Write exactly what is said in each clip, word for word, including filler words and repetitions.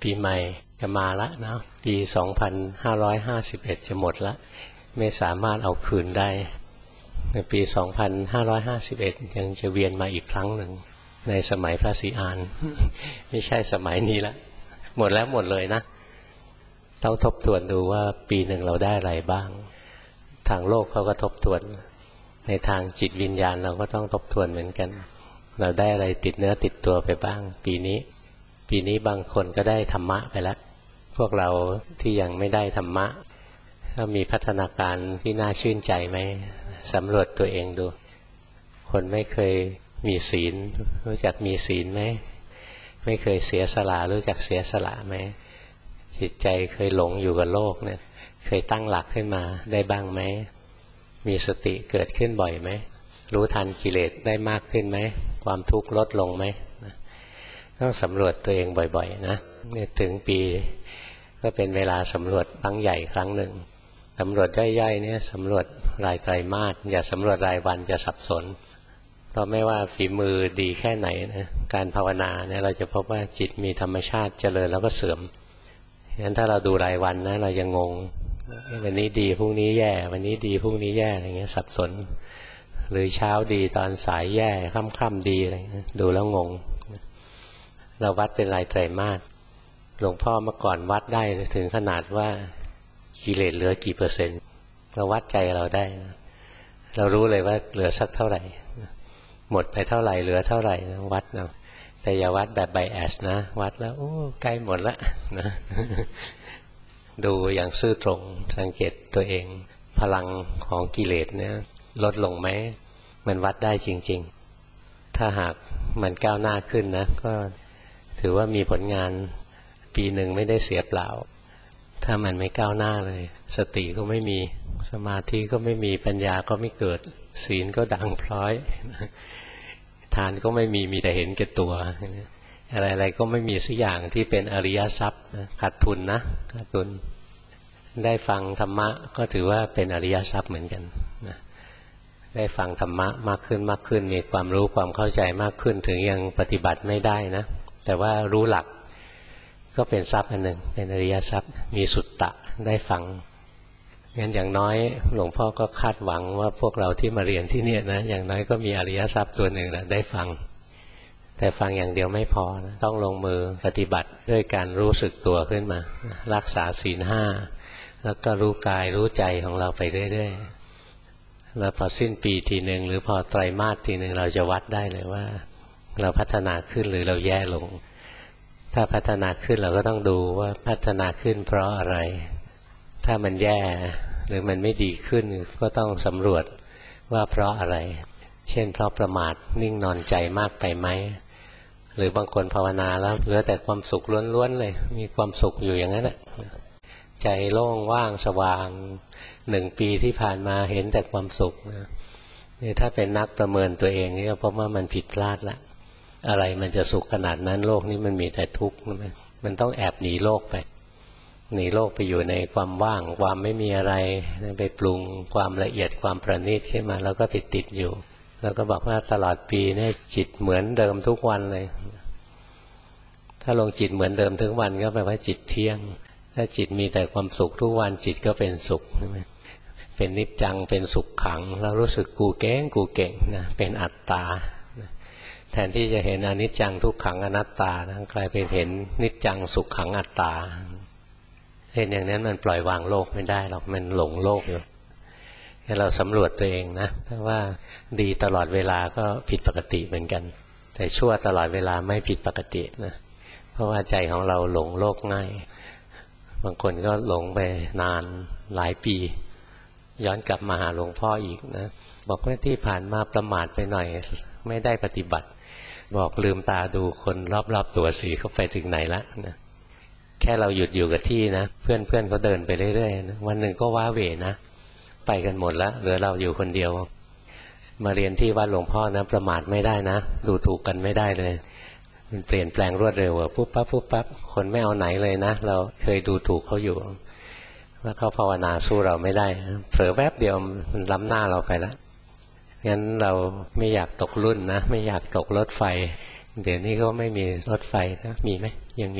ปีใหม่จะมาละนะปีสองพันห้าร้อยห้าสิบเอ็ดจะหมดละไม่สามารถเอาคืนได้ในปีสองพันห้าร้อยห้าสิบเอ็ดยังจะเวียนมาอีกครั้งหนึ่งในสมัยพระศรีอาน ไม่ใช่สมัยนี้ละหมดแล้วหมดเลยนะต้องทบทวนดูว่าปีหนึ่งเราได้อะไรบ้างทางโลกเขาก็ทบทวนในทางจิตวิญญาณเราก็ต้องทบทวนเหมือนกันเราได้อะไรติดเนื้อติดตัวไปบ้างปีนี้ปีนี้บางคนก็ได้ธรรมะไปแล้วพวกเราที่ยังไม่ได้ธรรมะก็มีพัฒนาการที่น่าชื่นใจไหมสำรวจตัวเองดูคนไม่เคยมีศีลรู้จักมีศีลไหมไม่เคยเสียสละรู้จักเสียสละไหมจิตใจเคยหลงอยู่กับโลกเนี่ยเคยตั้งหลักขึ้นมาได้บ้างไหมมีสติเกิดขึ้นบ่อยไหมรู้ทันกิเลสได้มากขึ้นไหมความทุกข์ลดลงไหมต้องสำรวจตัวเองบ่อยๆนะเนี่ยถึงปีก็เป็นเวลาสำรวจครั้งใหญ่ครั้งหนึ่งสำรวจย่อยๆเนี่ยสำรวจรายไตรมาสอย่าสำรวจรายวันจะสับสนเพราะไม่ว่าฝีมือดีแค่ไหนนะการภาวนาเนี่ยเราจะพบว่าจิตมีธรรมชาติเจริญแล้วก็เสื่อมงั้นถ้าเราดูรายวันนะเราจะงงวันนี้ดีพรุ่งนี้แย่วันนี้ดีพรุ่งนี้แย่อะไรเงี้ยสับสนหรือเช้าดีตอนสายแย่ค่ำๆดีอะไรเงี้ยดูแล้วงงเราวัดเป็นรายไตรมาสหลวงพ่อเมื่อก่อนวัดได้ถึงขนาดว่ากิเลสเหลือกี่เปอร์เซ็นต์เราวัดใจเราได้เรารู้เลยว่าเหลือสักเท่าไหร่หมดไปเท่าไหร่เหลือเท่าไหร่วัดเอาแต่อย่าวัดแบบไบแอสนะวัดแล้วโอ้ใกล้หมดละนะดูอย่างซื่อตรงสังเกตตัวเองพลังของกิเลสเนี่ยลดลงไหมมันวัดได้จริงๆถ้าหากมันก้าวหน้าขึ้นนะก็ถือว่ามีผลงานปีหนึ่งไม่ได้เสียเปล่าถ้ามันไม่ก้าวหน้าเลยสติก็ไม่มีสมาธิก็ไม่มีปัญญาก็ไม่เกิดศีลก็ดังพร้อยทานก็ไม่มีมีแต่เห็นแก่ตัวอะไรๆก็ไม่มีสักอย่างที่เป็นอริยทรัพย์ขาดทุนนะขาดทุนได้ฟังธรรมะก็ถือว่าเป็นอริยทรัพย์เหมือนกันนะได้ฟังธรรมะมากขึ้นมากขึ้นมีความรู้ความเข้าใจมากขึ้นถึงยังปฏิบัติไม่ได้นะแต่ว่ารู้หลักก็เป็นทรัพย์อันหนึ่งเป็นอริยทรัพย์มีสุตตะได้ฟังงั้นอย่างน้อยหลวงพ่อก็คาดหวังว่าพวกเราที่มาเรียนที่นี่นะอย่างน้อยก็มีอริยทรัพย์ตัวหนึ่งนะได้ฟังแต่ฟังอย่างเดียวไม่พอนะต้องลงมือปฏิบัติด้วยการรู้สึกตัวขึ้นมารักษาศีลห้าแล้วก็รู้กายรู้ใจของเราไปเรื่อยๆแล้วพอสิ้นปีทีหนึ่งหรือพอไตรมาสทีหนึ่งเราจะวัดได้เลยว่าเราพัฒนาขึ้นหรือเราแย่ลงถ้าพัฒนาขึ้นเราก็ต้องดูว่าพัฒนาขึ้นเพราะอะไรถ้ามันแย่หรือมันไม่ดีขึ้นก็ต้องสำรวจว่าเพราะอะไรเช่นเพราะประมาทนิ่งนอนใจมากไปไหมหรือบางคนภาวนาแล้วเหลือแต่ความสุขล้วนๆเลยมีความสุขอยู่อย่างนั้นแหละใจโล่งว่างสว่างหนึ่งปีที่ผ่านมาเห็นแต่ความสุขนี่ถ้าเป็นนักประเมินตัวเองนี่ก็พบว่ามันผิดพลาดละอะไรมันจะสุขขนาดนั้นโลกนี้มันมีแต่ทุกข์มันต้องแอบหนีโลกไปหนีโลกไปอยู่ในความว่างความไม่มีอะไรไปปรุงความละเอียดความประณีตขึ้นมาแล้วก็ไปติดอยู่แล้วก็บอกว่าตลอดปีนี่จิตเหมือนเดิมทุกวันเลยถ้าลงจิตเหมือนเดิมทุกวันก็แปลว่าจิตเที่ยงถ้าจิตมีแต่ความสุขทุกวันจิตก็เป็นสุขเป็นนิจจังเป็นสุขขังแล้วรู้สึกกูเก่งกูเก่งนะเป็นอัตตาแทนที่จะเห็นอนิจจังทุกขังอนัตตานะกลายเป็นเห็นนิจจังสุขขังอัตตาเห็นอย่างนั้นมันปล่อยวางโลกไม่ได้หรอกมันหลงโลกอยู่ให้เราสำรวจตัวเองนะถ้าว่าดีตลอดเวลาก็ผิดปกติเหมือนกันแต่ชั่วตลอดเวลาไม่ผิดปกตินะเพราะว่าใจของเราหลงโลกง่ายบางคนก็หลงไปนานหลายปีย้อนกลับมาหาหลวงพ่ออีกนะบอกว่าที่ผ่านมาประมาทไปหน่อยไม่ได้ปฏิบัติบอกลืมตาดูคนรอบๆตัวสีเขาไปถึงไหนละนะแค่เราหยุดอยู่กับที่นะเพื่อนเพื่อนเขาเดินไปเรื่อยๆนะวันหนึ่งก็ว้าเหวนะไปกันหมดแล้วเหลือเราอยู่คนเดียวมาเรียนที่วัดหลวงพ่อนะประมาทไม่ได้นะดูถูกกันไม่ได้เลยมันเปลี่ยนแปลงรวดเร็วอะปุ๊บปั๊บปุ๊บปั๊บคนไม่เอาไหนเลยนะเราเคยดูถูกเขาอยู่ว่าเขาภาวนาสู้เราไม่ได้เผลอแวบเดียวมันล้ำหน้าเราไปแล้วงั้นเราไม่อยากตกรุ่นนะไม่อยากตกรถไฟเดี๋ยวนี้ก็ไม่มีรถไฟนะมีไหมยังมี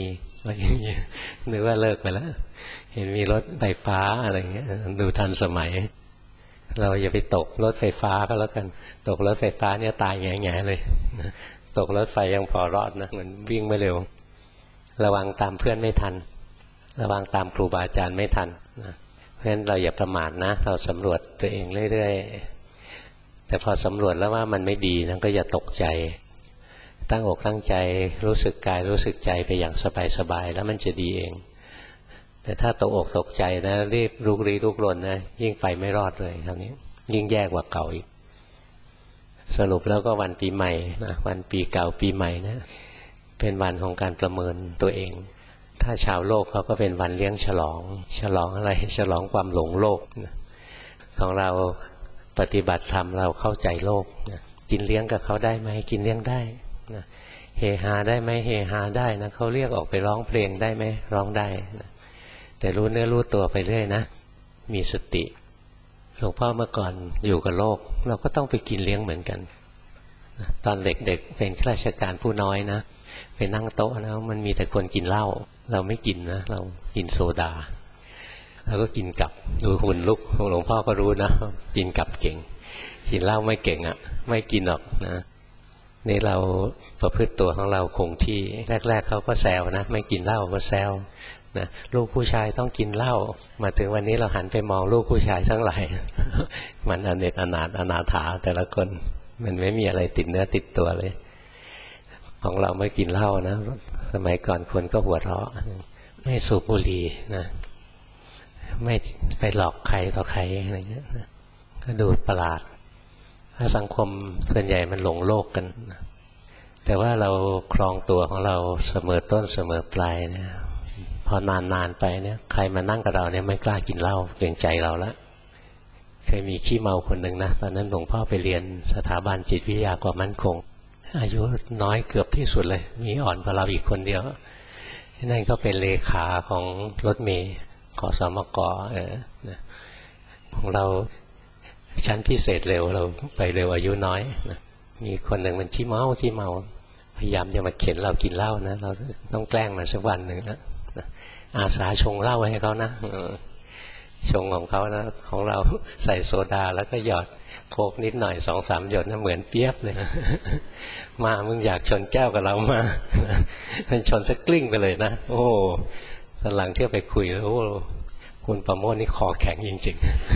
ว่าอย่างนี้นึกว่าเลิกไปแล้วเห็นมีรถไฟฟ้าอะไรเงี้ยดูทันสมัยเราอย่าไปตกรถไฟฟ้าก็แล้วกันตกรถไฟฟ้าเนี่ยตายแง่ๆเลยตกรถไฟยังพอรอดนะมันวิ่งไม่เร็วระวังตามเพื่อนไม่ทันระวังตามครูบาอาจารย์ไม่ทันนะเพราะฉะนั้นเราอย่าประมาทนะเราสำรวจตัวเองเรื่อยๆแต่พอสำรวจแล้วว่ามันไม่ดีนะก็อย่าตกใจตั้งอกตั้งใจรู้สึกกายรู้สึกใจไปอย่างสบายๆแล้วมันจะดีเองแต่ถ้าตกอกตกใจนะรีบลุกลี้ลุกลนนะยิ่งไปไม่รอดเลยคราวนี้ยิ่งแย่กว่าเก่าอีกสรุปแล้วก็วันปีใหม่นะวันปีเก่าปีใหม่นะเป็นวันของการประเมินตัวเองถ้าชาวโลกเขาก็เป็นวันเลี้ยงฉลองฉลองอะไรฉลองความหลงโลกนะของเราปฏิบัติธรรมเราเข้าใจโลกนะกินเลี้ยงกับเขาได้ไหมกินเลี้ยงได้นะเฮฮาได้ไหมเฮฮาได้นะเขาเรียกออกไปร้องเพลงได้ไหมร้องได้นะแต่รู้เนื้อรู้ตัวไปเรื่อยนะมีสติหลวงพ่อเมื่อก่อนอยู่กับโลกเราก็ต้องไปกินเลี้ยงเหมือนกันตอนเด็กๆเป็นข้าราชการผู้น้อยนะไปนั่งโต๊ะแล้วมันมีแต่คนกินเหล้าเราไม่กินนะเรากินโซดาแล้วก็กินกับดูหุ่นลุกหลวงพ่อก็รู้นะกินกับเก่งกินเหล้าไม่เก่งอ่ะไม่กินหรอกนะนี่เราประพฤติตัวของเราคงที่แรกๆเขาก็แซวนะไม่กินเหล้าก็แซวนะลูกผู้ชายต้องกินเหล้ามาถึงวันนี้เราหันไปมองลูกผู้ชายทั้งหลาย มันอเนกอนาถอนาถาแต่ละคนมันไม่มีอะไรติดเนื้อติดตัวเลยของเราไม่กินเหล้านะสมัยก่อนคนก็หัวเราะไม่สูบบุหรี่นะไม่ไปหลอกใครต่อใครอะไรเงี้ยก็ดูประหลาดถ้าสังคมส่วนใหญ่มันหลงโลกกันแต่ว่าเราครองตัวของเราเสมอต้นเสมอปลายเนี่ยพอนานๆไปเนี่ยใครมานั่งกับเราเนี่ยไม่กล้ากินเหล้าเกรงใจเราละเคยมีขี้เมาคนหนึ่งนะตอนนั้นหลวงพ่อไปเรียนสถาบันจิตวิทยาความมั่นคงอายุน้อยเกือบที่สุดเลยมีอ่อนกว่าเราอีกคนเดียวนั่นก็เป็นเลขาของรถเมล์ขสมกเออของเราชั้นพิเศษเร็วเราไปเร็วอายุน้อยนะมีคนหนึ่งมันขี้เมาขี้เมาพยายามจะมาเข็นเรากินเหล้านะเราต้องแกล้งมันสักวันหนึ่งนะอาสาชงเหล้าให้เขานะชงของเขานะของเราใส่โซดาแล้วก็หยอดโคกนิดหน่อยสองสามหยดนะเหมือนเปี๊ยบเลยมามึงอยากชนแก้วกับเรามามันชนสักกลิ้งไปเลยนะโอ้ตอนหลังเที่ยวไปคุยโอ้คุณประโมทนี่คอแข็งจริง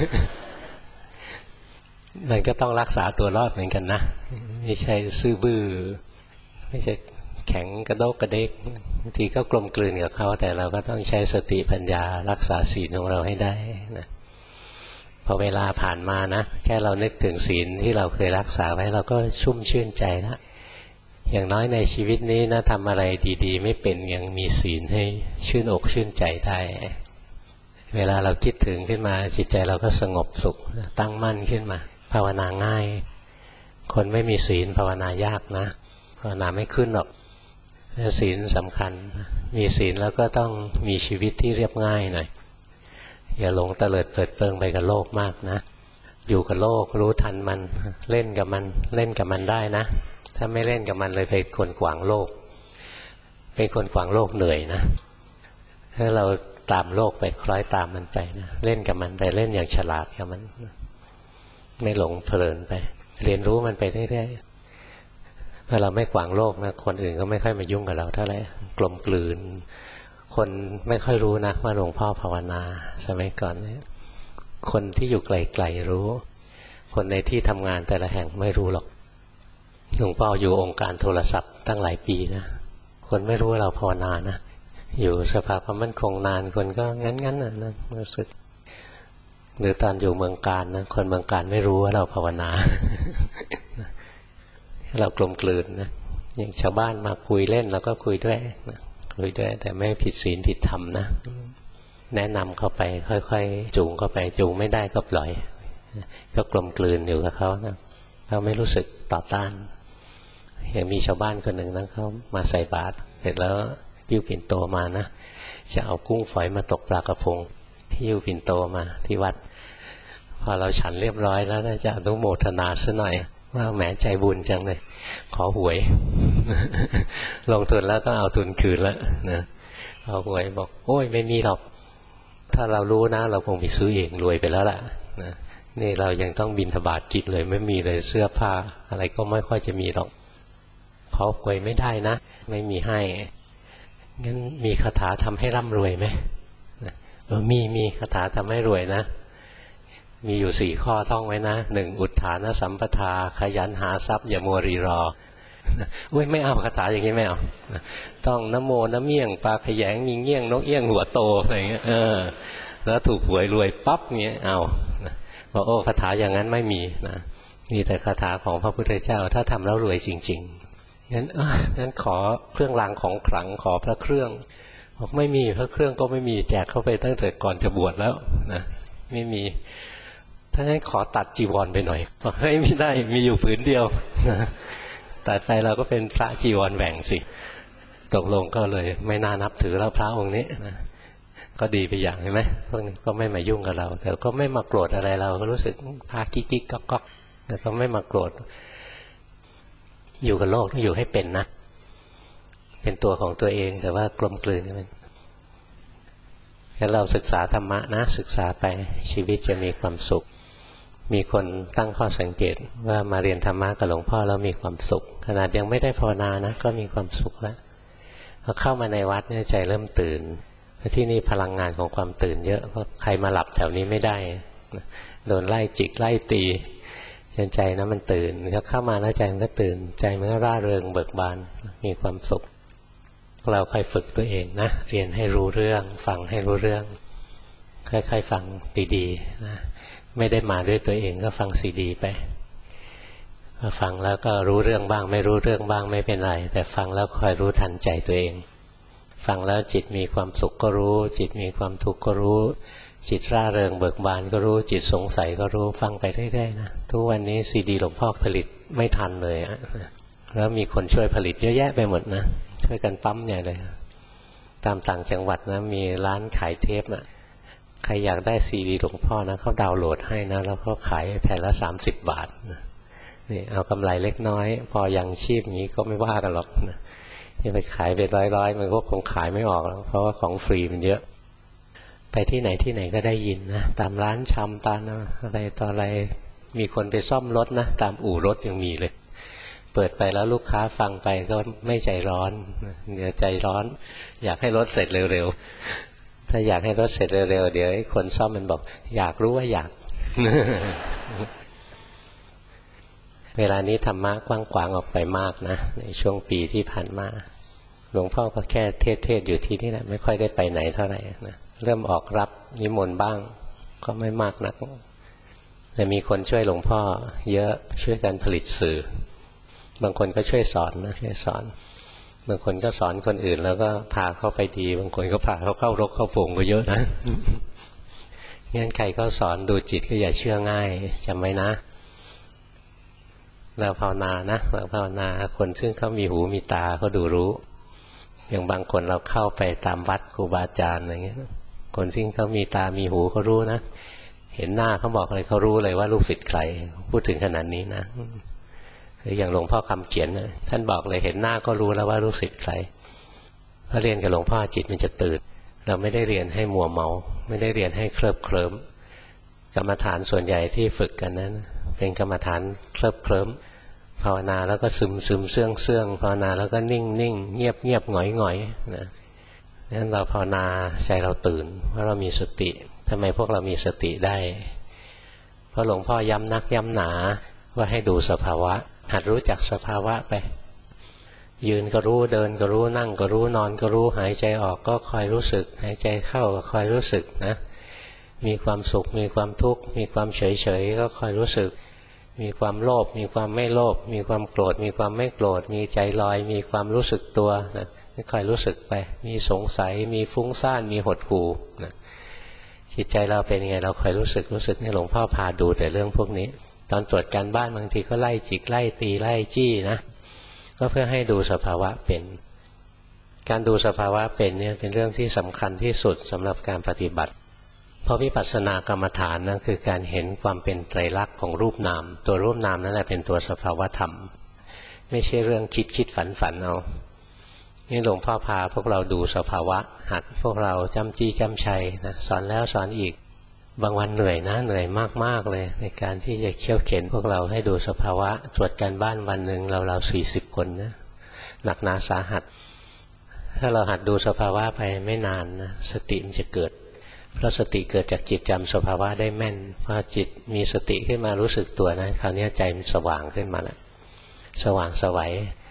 ๆมันก็ต้องรักษาตัวรอดเหมือนกันนะไม่ใช่ซื่อบื้อไม่ใช่แข็งกระโดกกระเดกบางทีก็กลมกลืนกับเขาแต่เราก็ต้องใช้สติปัญญารักษาศีลของเราให้ได้นะพอเวลาผ่านมานะแค่เรานึกถึงศีลที่เราเคยรักษาไว้เราก็ชุ่มชื่นใจแล้วอย่างน้อยในชีวิตนี้นะทำอะไรดีๆไม่เป็นยังมีศีลให้ชื่นอกชื่นใจได้เวลาเราคิดถึงขึ้นมาจิตใจเราก็สงบสุขตั้งมั่นขึ้นมาภาวนาง่ายคนไม่มีศีลภาวนายากนะภาวนาไม่ขึ้นหรอกศีลสำคัญมีศีลแล้วก็ต้องมีชีวิตที่เรียบง่ายหน่อยอย่าหลงเตลิดเปิดเปิงไปกับโลกมากนะอยู่กับโลกรู้ทันมันเล่นกับมันเล่นกับมันได้นะถ้าไม่เล่นกับมันเลยเป็นคนขวางโลกเป็นคนขวางโลกเหนื่อยนะถ้าเราตามโลกไปคล้อยตามมันไปนะเล่นกับมันไปเล่นอย่างฉลาดกับมันไม่หลงเพลินไปเรียนรู้มันไปเรื่อยๆเมื่อเราไม่ขวางโลกนะคนอื่นก็ไม่ค่อยมายุ่งกับเราเท่าไหร่กลมกลืนคนไม่ค่อยรู้นะว่าหลวงพ่อภาวนาสมัยก่อนเนี่ยคนที่อยู่ไกลๆรู้คนในที่ทำงานแต่ละแห่งไม่รู้หรอกหลวงพ่ออยู่องค์การโทรศัพท์ตั้งหลายปีนะคนไม่รู้ว่าเราภาวนานะอยู่สภาความมั่นคงนานคนก็งั้นๆนะนะรู้สึกหรือตอนอยู่เมืองการนะคนเมืองการไม่รู้ว่าเราภาวนาเรากลมกลืนนะอย่างชาวบ้านมาคุยเล่นเราก็คุยด้วยนะคุยด้วยแต่ไม่ผิดศีลผิดธรรมนะแนะนำเข้าไปค่อยๆจูงเข้าไปจูงไม่ได้ก็ปล่อยก็กลมกลืนอยู่กับเขานะเราไม่รู้สึกต่อต้านอย่างมีชาวบ้านคนหนึ่งนะเขามาใส่บาตรเสร็จแล้วยิ้วปิ่นโตมานะจะเอากุ้งฝอยมาตกปลากระพงยิ้วปิ่นโตมาที่วัดพอเราฉันเรียบร้อยแล้วน่าจะอนุโมทนาซะหน่อยว่าแหมใจบุญจังเลยขอหวย ลงทุนแล้วต้องเอาทุนคืนแล้วนะเอาหวยบอกโอ้ยไม่มีหรอกถ้าเรารู้นะเราคงไปซื้อเองรวยไปแล้วล่ะนะนี่เรายังต้องบิณฑบาตกินเลยไม่มีเลยเสื้อผ้าอะไรก็ไม่ค่อยจะมีหรอกขอหวยไม่ได้นะไม่มีให้งั้นมีคาถาทำให้ร่ำรวยไหมเออมีมีคาถาทำให้รวยนะมีอยู่สี่ข้อท่องไว้นะหนึ่งอุทธานสัมปทาขยันหาทรัพย์อย่ามัวรีรออุ้ยไม่เอาคาถาอย่างนี้ไม่เอาต้องนโมน้ำเมี่ยงปลาขยงมีเงี้ยงนกเอี้ยงหัวโตอะไรเงี้ยเออแล้วถูกหวยรวยปั๊บเงี้ยเอาบอกโอ้คาถาอย่างนั้นไม่มีนะมีแต่คาถาของพระพุทธเจ้าถ้าทำแล้วรวยจริงๆงั้นเอองั้นขอเครื่องรางของขลังขอพระเครื่องบอกไม่มีพระเครื่องก็ไม่มีแจกเข้าไปตั้งแต่ก่อนจะบวชแล้วนะไม่มีถ้างั้นขอตัดจีวรไปหน่อยบอกเฮ้ยไม่ได้มีอยู่ผืนเดียวตัดไปเราก็เป็นพระจีวรแหว่งสิตกลงก็เลยไม่น่านับถือแล้วพระองค์นี้นะก็ดีไปอย่างใช่ไหมพวกนี้ก็ไม่มายุ่งกับเราแต่ก็ไม่มาโกรธอะไรเราก็รู้สึกพากิ๊กกิ๊กก๊อกก๊อกแต่ก็ไม่มาโกรธอยู่กับโลกต้องอยู่ให้เป็นนะเป็นตัวของตัวเองแต่ว่ากลมกลืนกันงั้นเราศึกษาธรรมะนะศึกษาไปชีวิตจะมีความสุขมีคนตั้งข้อสังเกตว่ามาเรียนธรรมะกับหลวงพ่อแล้วมีความสุขขนาดยังไม่ได้ภาวนานะก็มีความสุขแล้วพอเข้ามาในวัดเนี่ยใจเริ่มตื่นที่นี่พลังงานของความตื่นเยอะเพราะใครมาหลับแถวนี้ไม่ได้โดนไล่จิกไล่ตีจนใจนะมันตื่นก็เข้ามาแล้วใจมันก็ตื่นใจมันก็ร่าเริงเบิกบานมีความสุขเราค่อยฝึกตัวเองนะเรียนให้รู้เรื่องฟังให้รู้เรื่องค่อยๆฟังดีๆนะไม่ได้มาด้วยตัวเองก็ฟังซีดีไปฟังแล้วก็รู้เรื่องบ้างไม่รู้เรื่องบ้างไม่เป็นไรแต่ฟังแล้วคอยรู้ทันใจตัวเองฟังแล้วจิตมีความสุขก็รู้จิตมีความทุกข์ก็รู้จิตร่าเริงเบิกบานก็รู้จิตสงสัยก็รู้ฟังไปเรื่อยๆนะทุกวันนี้ซีดีหลวงพ่อผลิตไม่ทันเลยอะแล้วมีคนช่วยผลิตเยอะแยะไปหมดนะช่วยกันปั๊มใหญ่เลยตามต่างจังหวัดนะมีร้านขายเทปนะใครอยากได้ซีดีหลวงพ่อนะเขาดาวน์โหลดให้นะแล้วก็ขายแผ่นละสามสิบบาทนะนี่เอากำไรเล็กน้อยพอยังชีพอย่างนี้ก็ไม่ว่ากันหรอกนะจะไปขายเป็นร้อยๆมันก็คงขายไม่ออกแล้วเพราะว่าของฟรีมันเยอะไปที่ไหนที่ไหนก็ได้ยินนะตามร้านชำตามอะไรต่ออะไรมีคนไปซ่อมรถนะตามอู่รถยังมีเลยเปิดไปแล้วลูกค้าฟังไปก็ไม่ใจร้อนเดี๋ยวใจร้อนอยากให้รถเสร็จเร็วๆถ้าอยากให้รถเสร็จเร็วๆเดี๋ยวไอ้คนซ่อมมันบอกอยากรู้ว่าอยาก เวลานี้ธรรมะกว้างขวางออกไปมากนะในช่วงปีที่ผ่านมาหลวงพ่อก็แค่เทศเทศอยู่ที่นี่แหละไม่ค่อยได้ไปไหนเท่าไหร่นะเริ่มออกรับนิมนต์บ้างก็ไม่มากนักแต่มีคนช่วยหลวงพ่อเยอะช่วยกันผลิตสื่อบางคนก็ช่วยสอนนะช่วยสอนบางคนก็สอนคนอื่นแล้วก็พาเข้าไปดีบางคนก็พาเขาเข้ารกเข้าฝูงก็เยอะนะงั้นใครก็สอนดูจิตก็อย่าเชื่อง่ายจำไว้นะเราภาวนานะเราภาวนาคนซึ่งเขามีหูมีตาเขาดูรู้อย่างบางคนเราเข้าไปตามวัดครูบาอาจารย์อะไรเงี้ยคนซึ่งเขามีตามีหูเขารู้นะเห็นหน้าเขาบอกอะไรเขารู้เลยว่าลูกศิษย์ใครพูดถึงขนาดนี้นะคืออย่างหลวงพ่อคำเขียนนะท่านบอกเลยเห็นหน้าก็รู้แล้วว่าลูกศิษย์ใครพอเรียนกับหลวงพ่อจิตมันจะตื่นเราไม่ได้เรียนให้มัวเมาไม่ได้เรียนให้เคลิบเคลิ้มกรรมฐานส่วนใหญ่ที่ฝึกกันนั้นเป็นกรรมฐานเคลิบเคลิ้มภาวนาแล้วก็ซึมซึมเสื่องเสื่องภาวนาแล้วก็นิ่งนิ่งเงียบเงียบหงอยหงอยนะนั้นเราภาวนาใจเราตื่นเพราะเรามีสติทำไมพวกเรามีสติได้เพราะหลวงพ่อย้ำนักย้ำหนาว่าให้ดูสภาวะหัดรู้จักสภาวะไปยืนก็รู้เดินก็รู้นั่งก็รู้นอนก็รู้หายใจออกก็คอยรู้สึกหายใจเข้าก็คอยรู้สึกนะมีความสุขมีความทุกข์มีความเฉยเฉยก็คอยรู้สึกมีความโลภมีความไม่โลภมีความโกรธมีความไม่โกรธมีใจลอยมีความรู้สึกตัวนะคอยรู้สึกไปมีสงสัยมีฟุ้งซ่านมีหดหู่นะจิตใจเราเป็นยังไงเราคอยรู้สึกรู้สึกนี่หลวงพ่อพาดูแต่เรื่องพวกนี้ตอนตรวจการบ้านบางทีก็ไล่จิกไล่ตีไล่จี้นะก็เพื่อให้ดูสภาวะเป็นการดูสภาวะเป็นเนี่ยเป็นเรื่องที่สำคัญที่สุดสำหรับการปฏิบัติเพราะวิปัสสนากรรมฐานนั่นคือการเห็นความเป็นไตรลักษณ์ของรูปนามตัวรูปนามนั่นแหละเป็นตัวสภาวะธรรมไม่ใช่เรื่องคิดคิดฝันฝันเอานี่หลวงพ่อพาพวกเราดูสภาวะหัดพวกเราจำจี้จำชัยนะสอนแล้วสอนอีกบางวันเหนื่อยนะเหนื่อยมากๆเลยในการที่จะเขี่ยวเข็นพวกเราให้ดูสภาวะตรวจการบ้านวันหนึ่งเราเราสี่สิบคนนะหนักหนาสาหัสถ้าเราหัดดูสภาวะไปไม่นานนะสติมันจะเกิดเพราะสติเกิดจากจิตจำสภาวะได้แม่นพอจิตมีสติขึ้นมารู้สึกตัวนะคราวนี้ใจมันสว่างขึ้นมาแล้วสว่างไสว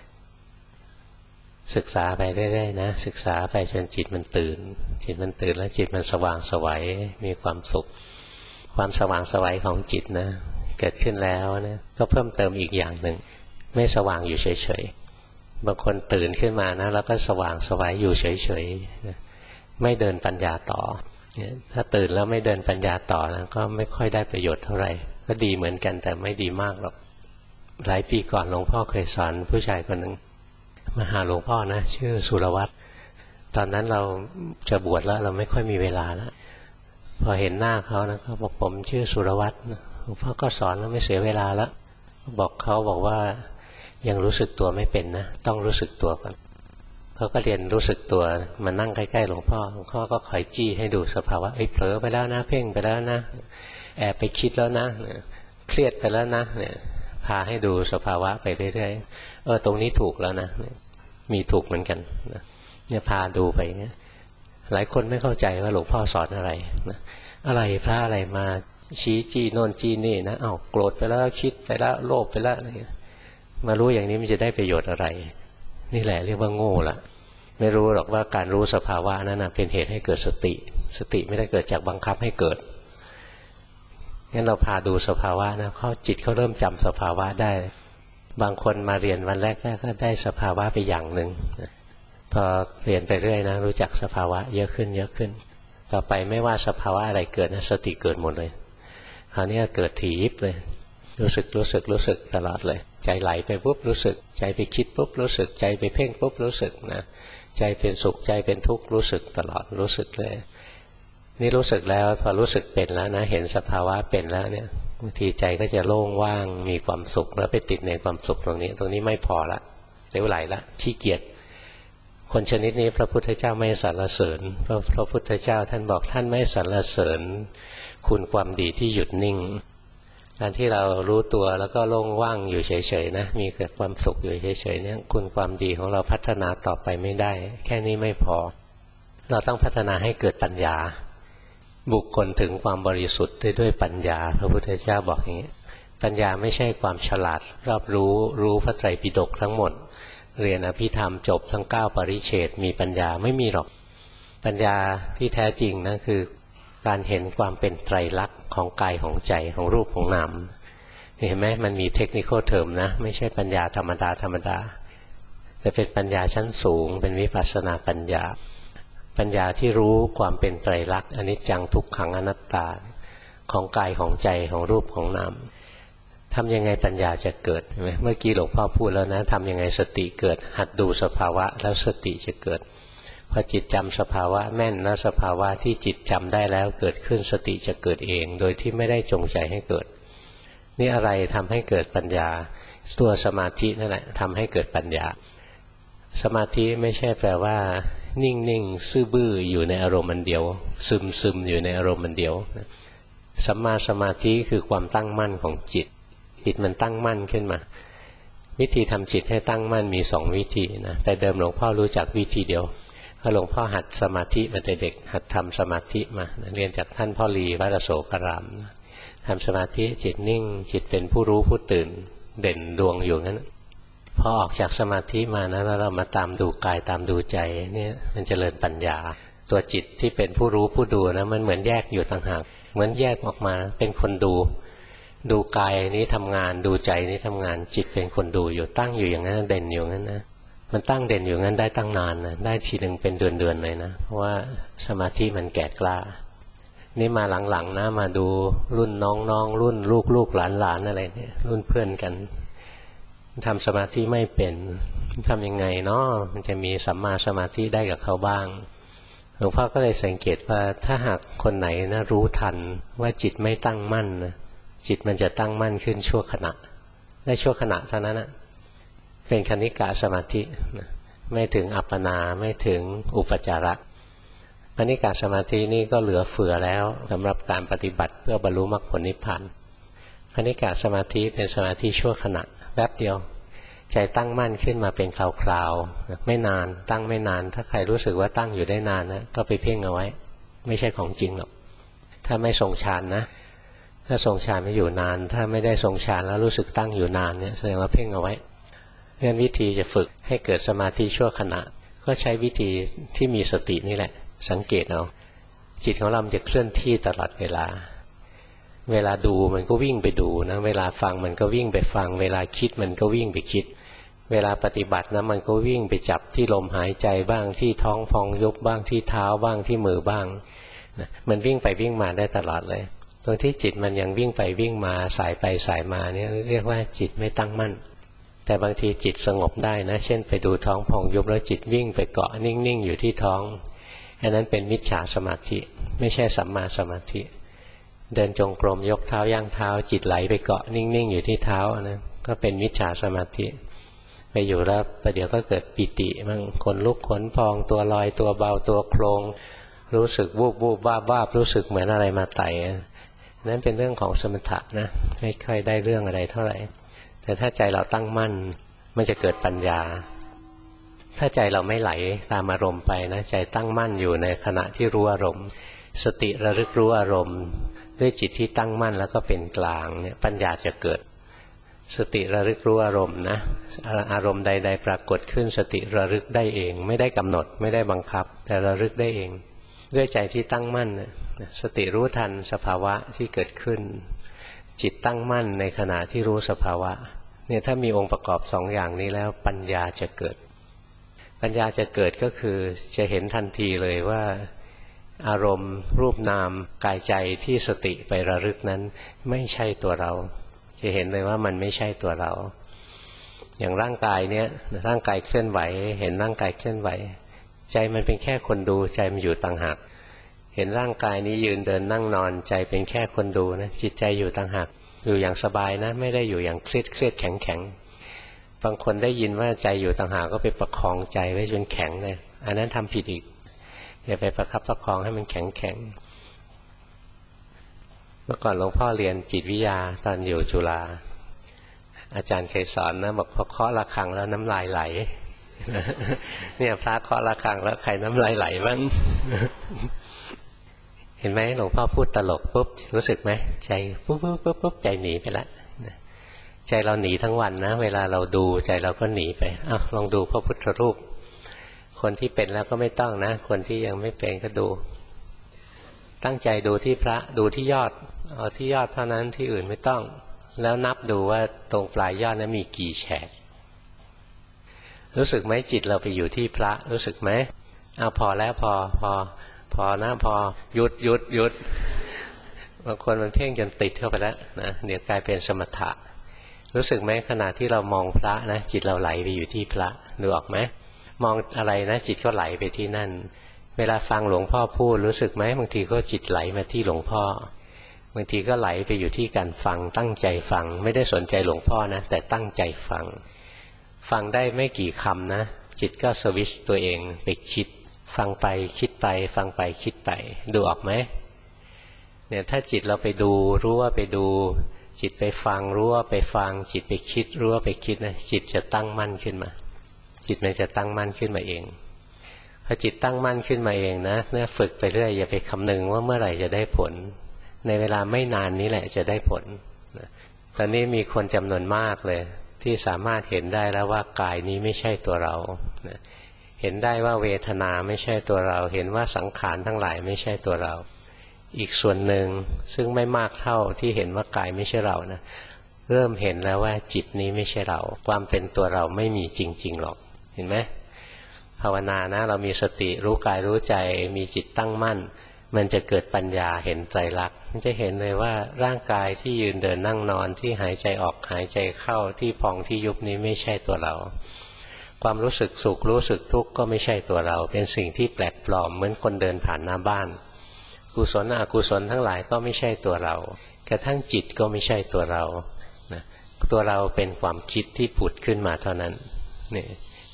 ศึกษาไปเรื่อยๆนะศึกษาไปจนจิตมันตื่นจิตมันตื่นแล้วจิตมันสว่างไสวมีความสุขความสว่างไสวของจิตนะเกิดขึ้นแล้วนะก็เพิ่มเติมอีกอย่างหนึ่งไม่สว่างอยู่เฉยๆบางคนตื่นขึ้นมานะแล้วก็สว่างไสวอยู่เฉยๆไม่เดินปัญญาต่อถ้าตื่นแล้วไม่เดินปัญญาต่อนะก็ไม่ค่อยได้ประโยชน์เท่าไหร่ก็ดีเหมือนกันแต่ไม่ดีมากหรอกหลายปีก่อนหลวงพ่อเคยสอนผู้ชายคนหนึ่งมาหาหลวงพ่อนะชื่อสุรวัตรตอนนั้นเราจะบวชแล้วเราไม่ค่อยมีเวลาแล้วพอเห็นหน้าเขานะเขาบอกผมชื่อสุรวัตรหลวงพ่อก็สอนแล้วไม่เสียเวลาแล้วบอกเขาบอกว่ายังรู้สึกตัวไม่เป็นนะต้องรู้สึกตัวก่อนเขาก็เรียนรู้สึกตัวมานั่งใกล้ๆหลวงพ่อหลวงพ่อก็คอยจี้ให้ดูสภาวะเอ้ยเผลอไปแล้วนะเพ่งไปแล้วนะแอบไปคิดแล้วนะเครียดไปแล้วนะเนี่ยพาให้ดูสภาวะไปเรื่อยๆเออตรงนี้ถูกแล้วนะมีถูกเหมือนกันเนี่ยพาดูไปเนี่ยหลายคนไม่เข้าใจว่าหลวงพ่อสอนอะไรนะอะไรพระอะไรมาชี้จี้โน่นจี้นี่นะอ้าวโกรธไปแล้วคิดไปแล้วโลภไปแล้วอะไรมารู้อย่างนี้มันจะได้ประโยชน์อะไรนี่แหละเรียกว่าโง่ละไม่รู้หรอกว่าการรู้สภาวะนั้นนะเป็นเหตุให้เกิดสติสติไม่ได้เกิดจากบังคับให้เกิดงั้นเราพาดูสภาวะนะเขาจิตเขาเริ่มจำสภาวะได้บางคนมาเรียนวันแรกๆก็ได้สภาวะไปอย่างหนึ่งพอเรียนไปเรื่อยนะรู้จักสภาวะเยอะขึ้นเยอะขึ้นต่อไปไม่ว่าสภาวะอะไรเกิดนะสติเกิดหมดเลยคราวนี้เกิดถี่ยิบเลยรู้สึกรู้สึกรู้สึกตลอดเลยใจไหลไปปุ๊บรู้สึกใจไปคิดปุ๊บรู้สึกใจไปเพ่งปุ๊บรู้สึกนะใจเป็นสุขใจเป็นทุกข์รู้สึกตลอดรู้สึกเลยนี่รู้สึกแล้วพอรู้สึกเป็นแล้วนะเห็นสภาวะเป็นแล้วเนี่ยบางทีใจก็จะโล่งว่างมีความสุขแล้วไปติดในความสุขตรงนี้ตรงนี้ไม่พอละเดี๋ยวไหลละขี้เกียจคนชนิดนี้พระพุทธเจ้าไม่สรรเสริญเพราะพระพุทธเจ้าท่านบอกท่านไม่สรรเสริญคุณความดีที่หยุดนิ่งการที่เรารู้ตัวแล้วก็โล่งว่างอยู่เฉยๆนะมีเกิดความสุขอยู่เฉยๆเนี่ยคุณความดีของเราพัฒนาต่อไปไม่ได้แค่นี้ไม่พอเราต้องพัฒนาให้เกิดปัญญาบุคคลถึงความบริสุทธิ์ได้ด้วยปัญญาพระพุทธเจ้าบอกอย่างนี้ปัญญาไม่ใช่ความฉลาดรอบรู้รู้พระไตรปิฎกทั้งหมดเรียนอภิธรรมจบทั้งเก้าปริเฉดมีปัญญาไม่มีหรอกปัญญาที่แท้จริงนะคือการเห็นความเป็นไตรลักษณ์ของกายของใจของรูปของนามเห็นไหมมันมีเทคนิคเทอมนะไม่ใช่ปัญญาธรรมดาธรรมดาแต่เป็นปัญญาชั้นสูงเป็นวิปัสสนาปัญญาปัญญาที่รู้ความเป็นไตรลักษณ์อนิจจังทุกขังอนัตตาของกายของใจของรูปของนามทำยังไงปัญญาจะเกิดเห็นไหมเมื่อกี้หลวงพ่อพูดแล้วนะทำยังไงสติเกิดหัดดูสภาวะแล้วสติจะเกิดพอจิตจำสภาวะแม่นแล้วสภาวะที่จิตจำได้แล้วเกิดขึ้นสติจะเกิดเองโดยที่ไม่ได้จงใจให้เกิดนี่อะไรทำให้เกิดปัญญาตัวสมาธินั่นแหละทำให้เกิดปัญญาสมาธิไม่ใช่แปลว่านิ่งๆซื่อบื้ออยู่ในอารมณ์อันเดียวซึมๆอยู่ในอารมณ์อันเดียวสัมมาสมาธิคือความตั้งมั่นของจิตจิตมันตั้งมั่นขึ้นมาวิธีทำจิตให้ตั้งมั่นมีสองวิธีนะแต่เดิมหลวงพ่อรู้จักวิธีเดียวเพราะหลวงพ่อหัดสมาธิมาแต่เด็กหัดทำสมาธิมาเรียนจากท่านพ่อลีวัดอโศการามทำสมาธิจิตนิ่งจิตเป็นผู้รู้ผู้ตื่นเด่นดวงอยู่งั้นพอออกจากสมาธิมานะแล้วเรามาตามดูกายตามดูใจเนี่ยมันเจริญปัญญาตัวจิตที่เป็นผู้รู้ผู้ดูนะมันเหมือนแยกอยู่ต่างหากเหมือนแยกออกมาเป็นคนดูดูกายนี้ทำงานดูใจนี้ทำงานจิตเป็นคนดูอยู่ตั้งอยู่อย่างนั้นเด่นอยู่งั้นนะมันตั้งเด่นอยู่งั้นได้ตั้งนานนะได้ทีหนึ่งเป็นเดือนๆเลยนะเพราะว่าสมาธิมันแก่กล้านี่มาหลังๆนะมาดูรุ่นน้องๆรุ่นลูกๆหลานๆอะไรเนี่ยรุ่นเพื่อนกันทำสมาธิไม่เป็นทำยังไงเนาะมันจะมีสัมมาสมาธิได้กับเขาบ้างหลวงพ่อก็เลยสังเกตว่าถ้าหากคนไหนนะรู้ทันว่าจิตไม่ตั้งมั่นนะจิตมันจะตั้งมั่นขึ้นชั่วขณะได้ชั่วขณะเท่านั้นนะเป็นคณิกะสมาธินะไม่ถึงอัปปนาไม่ถึงอุปจาระคณิกะสมาธินี่ก็เหลือเฟือแล้วสำหรับการปฏิบัติเพื่อบรรลุมรรคผลนิพพานคณิกะสมาธิเป็นสมาธิชั่วขณะแป๊บเดียวใจตั้งมั่นขึ้นมาเป็นคราวๆไม่นานตั้งไม่นานถ้าใครรู้สึกว่าตั้งอยู่ได้นานนะก็ไปเพ่งเอาไว้ไม่ใช่ของจริงหรอกถ้าไม่ทรงฌานนะถ้าทรงฌานไม่อยู่นานถ้าไม่ได้ทรงฌานแล้วรู้สึกตั้งอยู่นานเนี่ยแสดงว่าเพ่งเอาไว้งั้นวิธีจะฝึกให้เกิดสมาธิชั่วขณะก็ใช้วิธีที่มีสตินี่แหละสังเกตเอาจิตของเราจะเคลื่อนที่ตลอดเวลาเวลาดูมันก็วิ่งไปดูนะเวลาฟังมันก็วิ่งไปฟังเวลาคิดมันก็วิ่งไปคิดเวลาปฏิบัตินะมันก็วิ่งไปจับที่ลมหายใจบ้างที่ท้องพองยุบบ้างที่เท้าบ้างที่มือบ้างนะมันวิ่งไปวิ่งมาได้ตลอดเลยตรงที่จิตมันยังวิ่งไปวิ่งมาสายไปสายมาเนี่ยเรียกว่าจิตไม่ตั้งมั่นแต่บางทีจิตสงบได้นะเช่นไปดูท้องพองยุบแล้วจิตวิ่งไปเกาะนิ่งๆอยู่ที่ท้องอันนั้นเป็นมิจฉาสมาธิไม่ใช่สัมมาสมาธิเดินจงกรมยกเท้าย่างเท้าจิตไหลไปเกาะนิ่งๆอยู่ที่เท้านะก็เป็นมิจฉาสมาธิไปอยู่แล้วประเดี๋ยวก็เกิดปิติมั่งขนลุกขนพองตัวลอยตัวเบาตัวโครงรู้สึกวูบวูบวาบวาบรู้สึกเหมือนอะไรมาไต่นั่นเป็นเรื่องของสมถะนะไม่ค่อยได้เรื่องอะไรเท่าไหร่แต่ถ้าใจเราตั้งมั่นมันจะเกิดปัญญาถ้าใจเราไม่ไหลตามอารมณ์ไปนะใจตั้งมั่นอยู่ในขณะที่รู้อารมณ์สติระลึกรู้อารมณ์ด้วยจิตที่ตั้งมั่นแล้วก็เป็นกลางเนี่ยปัญญาจะเกิดสติระลึกรู้อารมณ์นะอารมณ์ใดๆปรากฏขึ้นสติระลึกได้เองไม่ได้กำหนดไม่ได้บังคับแต่ระลึกได้เองด้วยใจที่ตั้งมั่นสติรู้ทันสภาวะที่เกิดขึ้นจิตตั้งมั่นในขณะที่รู้สภาวะเนี่ยถ้ามีองค์ประกอบสองอย่างนี้แล้วปัญญาจะเกิดปัญญาจะเกิดก็คือจะเห็นทันทีเลยว่าอารมณ์รูปนามกายใจที่สติไประลึกนั้นไม่ใช่ตัวเราจะเห็นเลยว่ามันไม่ใช่ตัวเราอย่างร่างกายเนี้ยร่างกายเคลื่อนไหวเห็นร่างกายเคลื่อนไหวใจมันเป็นแค่คนดูใจมันอยู่ต่างหากเห็นร่างกายนี้ยืนเดินนั่งนอนใจเป็นแค่คนดูนะจิตใจอยู่ต่างหากอยู่อย่างสบายนะไม่ได้อยู่อย่างเครียดเครียดแข็งแข็งบางคนได้ยินว่าใจอยู่ต่างหากก็ไปประคองใจไว้จนแข็งเลยอันนั้นทำผิดอีกอย่าไปประคับประคองให้มันแข็งแข็งเมื่อก่อนหลวงพ่อเรียนจิตวิทยาตอนอยู่จุฬาอาจารย์เคยสอนนะบอกพอเคาะระฆังแล้วน้ำลายไหลเนี่ยพระเคาะระฆังแล้วใครน้ำลายไหลบ้าง เห็นไหมหลวงพ่อพูดตลกปุ๊บรู้สึกไหมใจปุ๊บปุ๊บปุ๊บปุ๊บใจหนีไปละใจเราหนีทั้งวันนะเวลาเราดูใจเราก็หนีไปอ้าวลองดูพระพุทธรูปคนที่เป็นแล้วก็ไม่ต้องนะคนที่ยังไม่เป็นก็ดูตั้งใจดูที่พระดูที่ยอดเอาที่ยอดเท่านั้นที่อื่นไม่ต้องแล้วนับดูว่าตรงปลายยอดนั้นมีกี่แฉกรู้สึกไหมจิตเราไปอยู่ที่พระรู้สึกไหมเอาพอแล้วพอพอพอนะพอหยุดหยุดหยุดบางคนมันเพ่งจนติดเข้าไปแล้วนะเดี๋ยวกลายเป็นสมถะรู้สึกไหมขณะที่เรามองพระนะจิตเราไหลไปอยู่ที่พระดูออกไหมมองอะไรนะจิตก็ไหลไปที่นั่นเวลาฟังหลวงพ่อพูดรู้สึกไหมบางทีก็จิตไหลมาที่หลวงพ่อบางทีก็ไหลไปอยู่ที่การฟังตั้งใจฟังไม่ได้สนใจหลวงพ่อนะแต่ตั้งใจฟังฟังได้ไม่กี่คำนะจิตก็สวิชตัวเองไปคิดฟังไปคิดไปฟังไปคิดไปดูออกไหมเนี่ยถ้าจิตเราไปดูรู้ว่าไปดูจิตไปฟังรู้ว่าไปฟังจิตไปคิดรู้ว่าไปคิดนะจิตจะตั้งมั่นขึ้นมาจิตมันจะตั้งมั่นขึ้นมาเองพอจิตตั้งมั่นขึ้นมาเองนะเนี่ยฝึกไปเรื่อยอย่าไปคำนึงว่าเมื่อไหร่จะได้ผลในเวลาไม่นานนี้แหละจะได้ผลตอนนี้มีคนจำนวนมากเลยที่สามารถเห็นได้แล้วว่ากายนี้ไม่ใช่ตัวเราเห็นได้ว่าเวทนาไม่ใช่ตัวเราเห็นว่าสังขารทั้งหลายไม่ใช่ตัวเราอีกส่วนหนึ่งซึ่งไม่มากเท่าที่เห็นว่ากายไม่ใช่เรานะเริ่มเห็นแล้วว่าจิตนี้ไม่ใช่เราความเป็นตัวเราไม่มีจริงๆหรอกเห็นไหมภาวนานะเรามีสติรู้กายรู้ใจมีจิตตั้งมั่นมันจะเกิดปัญญาเห็นไตรลักษณ์มันจะเห็นเลยว่าร่างกายที่ยืนเดินนั่งนอนที่หายใจออกหายใจเข้าที่พองที่ยุบนี้ไม่ใช่ตัวเราความรู้สึกสุขรู้สึกทุกข์ก็ไม่ใช่ตัวเราเป็นสิ่งที่แปลกปลอมเหมือนคนเดินผ่านหน้าบ้านกุศลอกุศลทั้งหลายก็ไม่ใช่ตัวเรากระทั่งจิตก็ไม่ใช่ตัวเรานะตัวเราเป็นความคิดที่ผุดขึ้นมาเท่านั้นนี่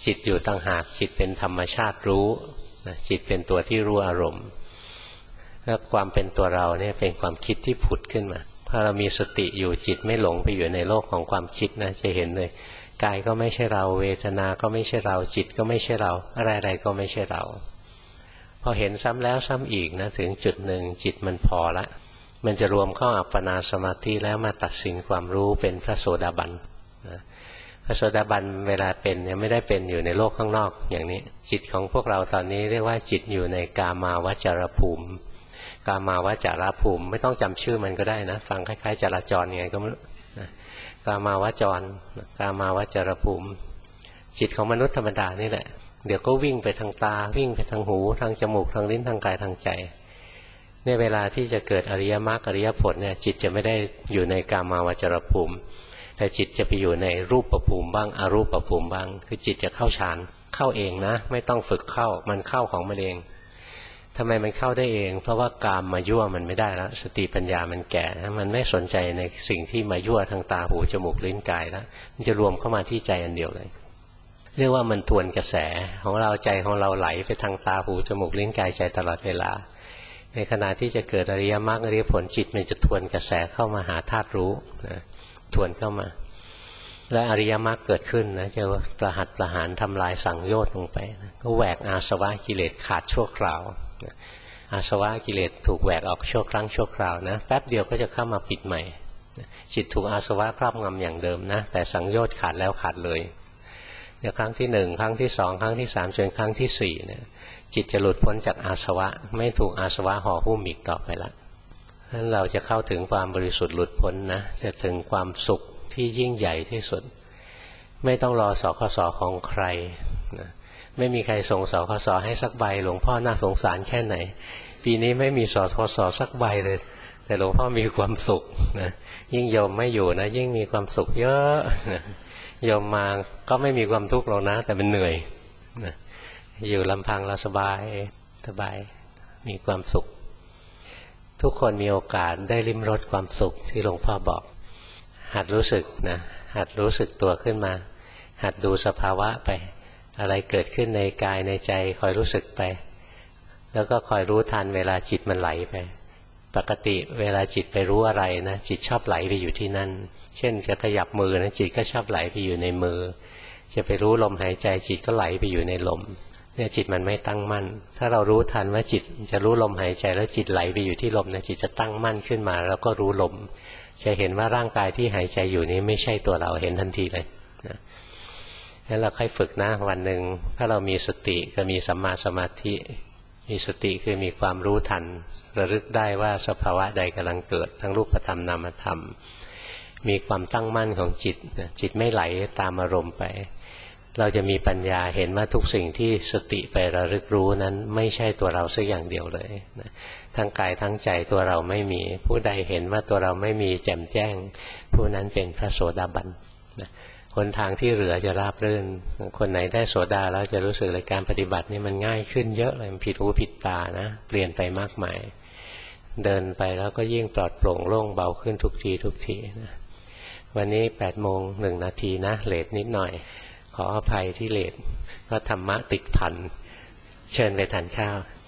จิตอยู่ต่างหากจิตเป็นธรรมชาติรู้นะจิตเป็นตัวที่รู้อารมณ์แล้วความเป็นตัวเราเนี่ยเป็นความคิดที่ผุดขึ้นมาถ้าเรามีสติอยู่จิตไม่หลงไปอยู่ในโลกของความคิดนะจะเห็นเลยกายก็ไม่ใช่เราเวทนาก็ไม่ใช่เราจิตก็ไม่ใช่เราอะไรๆก็ไม่ใช่เราพอเห็นซ้ำแล้วซ้ำอีกนะถึงจุดหนึ่งจิตมันพอละมันจะรวมเข้าอัปปนาสมาธิแล้วมาตัดสินความรู้เป็นพระโสดาบันนะพระโสดาบันเวลาเป็นเนี่ยไม่ได้เป็นอยู่ในโลกข้างนอกอย่างนี้จิตของพวกเราตอนนี้เรียกว่าจิตอยู่ในกามาวจรภูมิกามาวจรภูมิไม่ต้องจำชื่อมันก็ได้นะฟังคล้ายๆจราจรไงก็ไม่รู้นะกามาวจรกามาวจรภูมิจิตของมนุษย์ธรรมดานี่แหละเดี๋ยวก็วิ่งไปทางตาวิ่งไปทางหูทางจมูกทางลิ้นทางกายทางใจเนี่ยเวลาที่จะเกิดอริยมรรคอริยผลเนี่ยจิตจะไม่ได้อยู่ในกามาวจรภูมิแต่จิตจะไปอยู่ในรูปภูมิบ้างอรูปภูมิบ้างคือจิตจะเข้าฌานเข้าเองนะไม่ต้องฝึกเข้ามันเข้าของมันเองทำไมมันเข้าได้เองเพราะว่ากามมายั่วมันไม่ได้แล้วสติปัญญามันแก่มันไม่สนใจในสิ่งที่มายั่วทางตาหูจมูกลิ้นกายแล้วมันจะรวมเข้ามาที่ใจอันเดียวเลยเรียกว่ามันทวนกระแสของเราใจของเราไหลไปทางตาหูจมูกลิ้นกายใจตลอดเวลาในขณะที่จะเกิดอริยมรรคอริยผลจิตมันจะทวนกระแสเข้ามาหาธาตุรู้นะทวนเข้ามาและอริยมรรคเกิดขึ้นนะจะประหัตประหารทำลายสังโยชน์ลงไปนะก็แหวกอาสวะกิเลสขาดชั่วคราวนะอาสวะกิเลสถูกแหวกออกชั่วครั้งชั่วคราวนะแป๊บเดียวก็จะเข้ามาปิดใหม่นะจิตถูกอาสวะครอบงำอย่างเดิมนะแต่สังโยชน์ขาดแล้วขาดเลยในครั้งที่หนึ่งครั้งที่สองครั้งที่สามจนครั้งที่สี่เนี่ยจิตจะหลุดพ้นจากอาสวะไม่ถูกอาสวะห่อหุ้มอีกต่อไปละนั้นเราจะเข้าถึงความบริสุทธิ์หลุดพ้นนะจะถึงความสุขที่ยิ่งใหญ่ที่สุดไม่ต้องรอสคสของใครนะไม่มีใครส่งสคสให้สักใบหลวงพ่อน่าสงสารแค่ไหนปีนี้ไม่มีสคสสักใบเลยแต่หลวงพ่อมีความสุขนะยิ่งโยมไม่อยู่นะยิ่งมีความสุขเยอะนะโยมมาก็ไม่มีความทุกข์หรอกนะแต่มันเหนื่อยนะอยู่ลำพังเราสบายสบายมีความสุขทุกคนมีโอกาสได้ลิ้มรสความสุขที่หลวงพ่อบอกหัดรู้สึกนะหัดรู้สึกตัวขึ้นมาหัดดูสภาวะไปอะไรเกิดขึ้นในกายในใจคอยรู้สึกไปแล้วก็คอยรู้ทันเวลาจิตมันไหลไปปกติเวลาจิตไปรู้อะไรนะจิตชอบไหลไปอยู่ที่นั่นเช่นจะขยับมือนะจิตก็ชอบไหลไปอยู่ในมือจะไปรู้ลมหายใจจิตก็ไหลไปอยู่ในลมเนี่ยจิตมันไม่ตั้งมั่นถ้าเรารู้ทันว่าจิตจะรู้ลมหายใจแล้วจิตไหลไปอยู่ที่ลมนะจิตจะตั้งมั่นขึ้นมาแล้วก็รู้ลมจะเห็นว่าร่างกายที่หายใจอยู่นี้ไม่ใช่ตัวเราเห็นทันทีเลยนะงั้นเราค่อยฝึกนะวันหนึ่งถ้าเรามีสติก็มีสัมมาสมาธิมีสติคือมีความรู้ทันระลึกได้ว่าสภาวะใดกำลังเกิดทั้งรูปธรรมนามธรรมมีความตั้งมั่นของจิตจิตไม่ไหลตามอารมณ์ไปเราจะมีปัญญาเห็นว่าทุกสิ่งที่สติไประลึกรู้นั้นไม่ใช่ตัวเราสักอย่างเดียวเลยนะทั้งกายทั้งใจตัวเราไม่มีผู้ใดเห็นว่าตัวเราไม่มีแจ่มแจ้งผู้นั้นเป็นพระโสดาบันนะคนทางที่เหลือจะราบรื่นคนไหนได้โสดาแล้วจะรู้สึกเลยการปฏิบัตินี่มันง่ายขึ้นเยอะเลยมันผิดหูผิดตานะเปลี่ยนไปมากมายเดินไปแล้วก็ยิ่งปลอดโปร่งโล่งเบาขึ้นทุกทีทุกทีนะวันนี้แปดโมงหนึ่งนาทีนะเลทนิดหน่อยขออภัยที่เลทก็ธรรมะติดพันเชิญไปทานข้าว